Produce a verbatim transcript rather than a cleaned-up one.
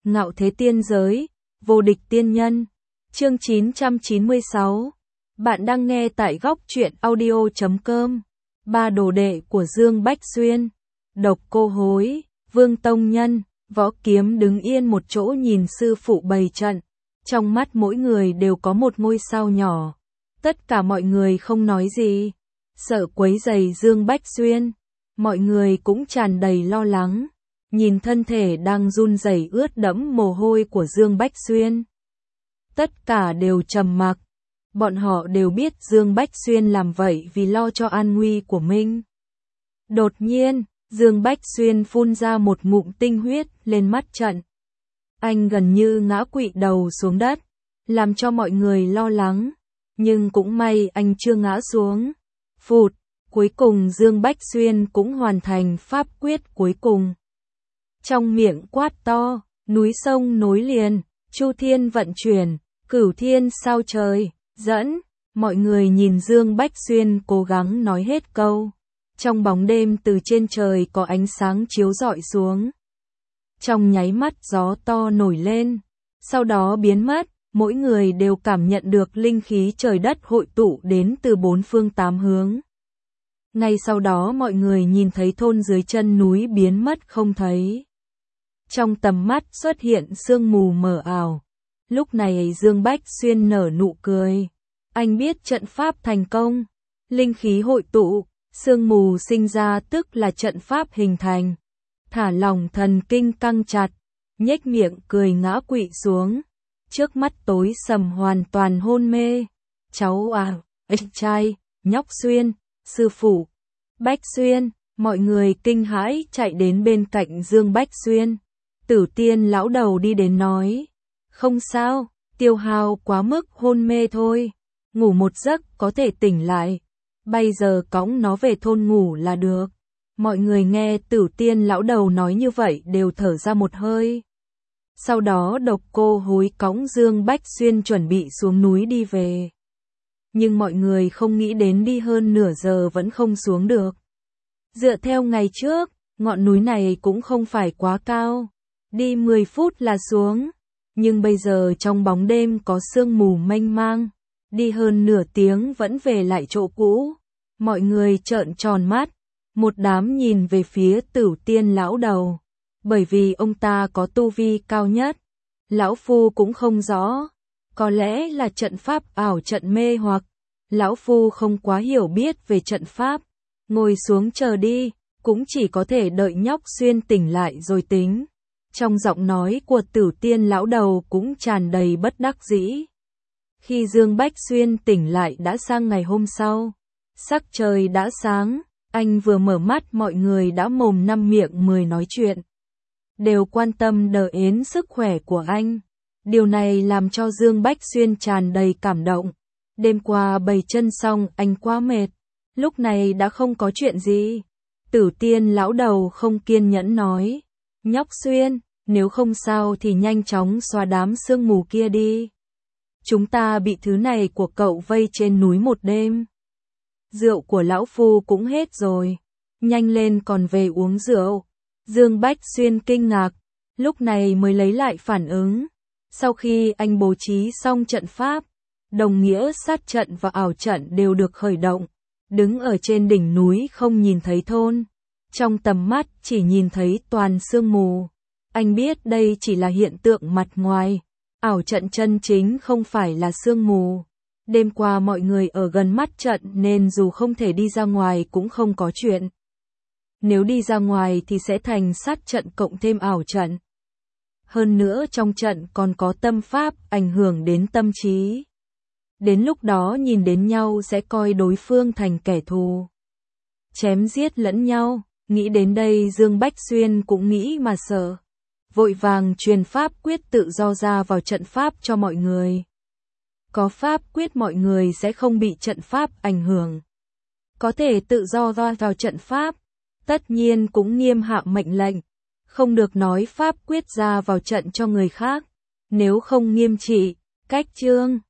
Ngạo thế tiên giới, vô địch tiên nhân. Chương chín trăm chín mươi sáu. Bạn đang nghe tại góc truyện audio chấm com. Ba đồ đệ của Dương Bách Xuyên. Độc Cô Hối, Vương Tông Nhân, Võ Kiếm đứng yên một chỗ nhìn sư phụ bày trận. Trong mắt mỗi người đều có một ngôi sao nhỏ. Tất cả mọi người không nói gì. Sợ quấy rầy Dương Bách Xuyên. Mọi người cũng tràn đầy lo lắng. Nhìn thân thể đang run rẩy ướt đẫm mồ hôi của Dương Bách Xuyên. Tất cả đều trầm mặc. Bọn họ đều biết Dương Bách Xuyên làm vậy vì lo cho an nguy của mình. Đột nhiên, Dương Bách Xuyên phun ra một ngụm tinh huyết lên mắt trận. Anh gần như ngã quỵ đầu xuống đất, làm cho mọi người lo lắng. Nhưng cũng may anh chưa ngã xuống. Phụt, cuối cùng Dương Bách Xuyên cũng hoàn thành pháp quyết cuối cùng. Trong miệng quát to, núi sông nối liền, chu thiên vận chuyển, cửu thiên sao trời, dẫn. Mọi người nhìn Dương Bách Xuyên cố gắng nói hết câu. Trong bóng đêm từ trên trời có ánh sáng chiếu rọi xuống. Trong nháy mắt gió to nổi lên, sau đó biến mất, mỗi người đều cảm nhận được linh khí trời đất hội tụ đến từ bốn phương tám hướng. Ngay sau đó mọi người nhìn thấy thôn dưới chân núi biến mất không thấy. Trong tầm mắt xuất hiện sương mù mờ ảo. Lúc này Dương Bách Xuyên nở nụ cười. Anh biết trận pháp thành công. Linh khí hội tụ, sương mù sinh ra tức là trận pháp hình thành. Thả lỏng thần kinh căng chặt, nhếch miệng cười ngã quỵ xuống. Trước mắt tối sầm hoàn toàn hôn mê. Cháu à, anh trai, nhóc Xuyên, sư phụ, Bách Xuyên, mọi người kinh hãi chạy đến bên cạnh Dương Bách Xuyên. Tử Tiên lão đầu đi đến nói, không sao, tiêu hao quá mức hôn mê thôi, ngủ một giấc có thể tỉnh lại, bây giờ cõng nó về thôn ngủ là được. Mọi người nghe Tử Tiên lão đầu nói như vậy đều thở ra một hơi. Sau đó Độc Cô Hối cõng Dương Bách Xuyên chuẩn bị xuống núi đi về. Nhưng mọi người không nghĩ đến đi hơn nửa giờ vẫn không xuống được. Dựa theo ngày trước, ngọn núi này cũng không phải quá cao. Đi mười phút là xuống, nhưng bây giờ trong bóng đêm có sương mù mênh mang, đi hơn nửa tiếng vẫn về lại chỗ cũ. Mọi người trợn tròn mắt, một đám nhìn về phía Tử Tiên lão đầu, bởi vì ông ta có tu vi cao nhất. Lão phu cũng không rõ, có lẽ là trận pháp ảo trận mê hoặc, lão phu không quá hiểu biết về trận pháp, ngồi xuống chờ đi, cũng chỉ có thể đợi nhóc Xuyên tỉnh lại rồi tính. Trong giọng nói của Tử Tiên lão đầu cũng tràn đầy bất đắc dĩ. Khi Dương Bách Xuyên tỉnh lại đã sang ngày hôm sau. Sắc trời đã sáng, anh vừa mở mắt mọi người đã mồm năm miệng mười nói chuyện. Đều quan tâm đờ ến sức khỏe của anh. Điều này làm cho Dương Bách Xuyên tràn đầy cảm động. Đêm qua bày chân xong anh quá mệt. Lúc này đã không có chuyện gì. Tử Tiên lão đầu không kiên nhẫn nói. Nhóc Xuyên, nếu không sao thì nhanh chóng xóa đám sương mù kia đi. Chúng ta bị thứ này của cậu vây trên núi một đêm. Rượu của lão phu cũng hết rồi. Nhanh lên còn về uống rượu. Dương Bách Xuyên kinh ngạc. Lúc này mới lấy lại phản ứng. Sau khi anh bố trí xong trận pháp, đồng nghĩa sát trận và ảo trận đều được khởi động. Đứng ở trên đỉnh núi không nhìn thấy thôn. Trong tầm mắt chỉ nhìn thấy toàn sương mù. Anh biết đây chỉ là hiện tượng mặt ngoài. Ảo trận chân chính không phải là sương mù. Đêm qua mọi người ở gần mắt trận nên dù không thể đi ra ngoài cũng không có chuyện. Nếu đi ra ngoài thì sẽ thành sát trận cộng thêm ảo trận. Hơn nữa trong trận còn có tâm pháp ảnh hưởng đến tâm trí. Đến lúc đó nhìn đến nhau sẽ coi đối phương thành kẻ thù. Chém giết lẫn nhau, nghĩ đến đây Dương Bách Xuyên cũng nghĩ mà sợ. Vội vàng truyền pháp quyết tự do ra vào trận pháp cho mọi người. Có pháp quyết mọi người sẽ không bị trận pháp ảnh hưởng. Có thể tự do ra vào trận pháp, tất nhiên cũng nghiêm hạ mệnh lệnh. Không được nói pháp quyết ra vào trận cho người khác, nếu không nghiêm trị, cách chương.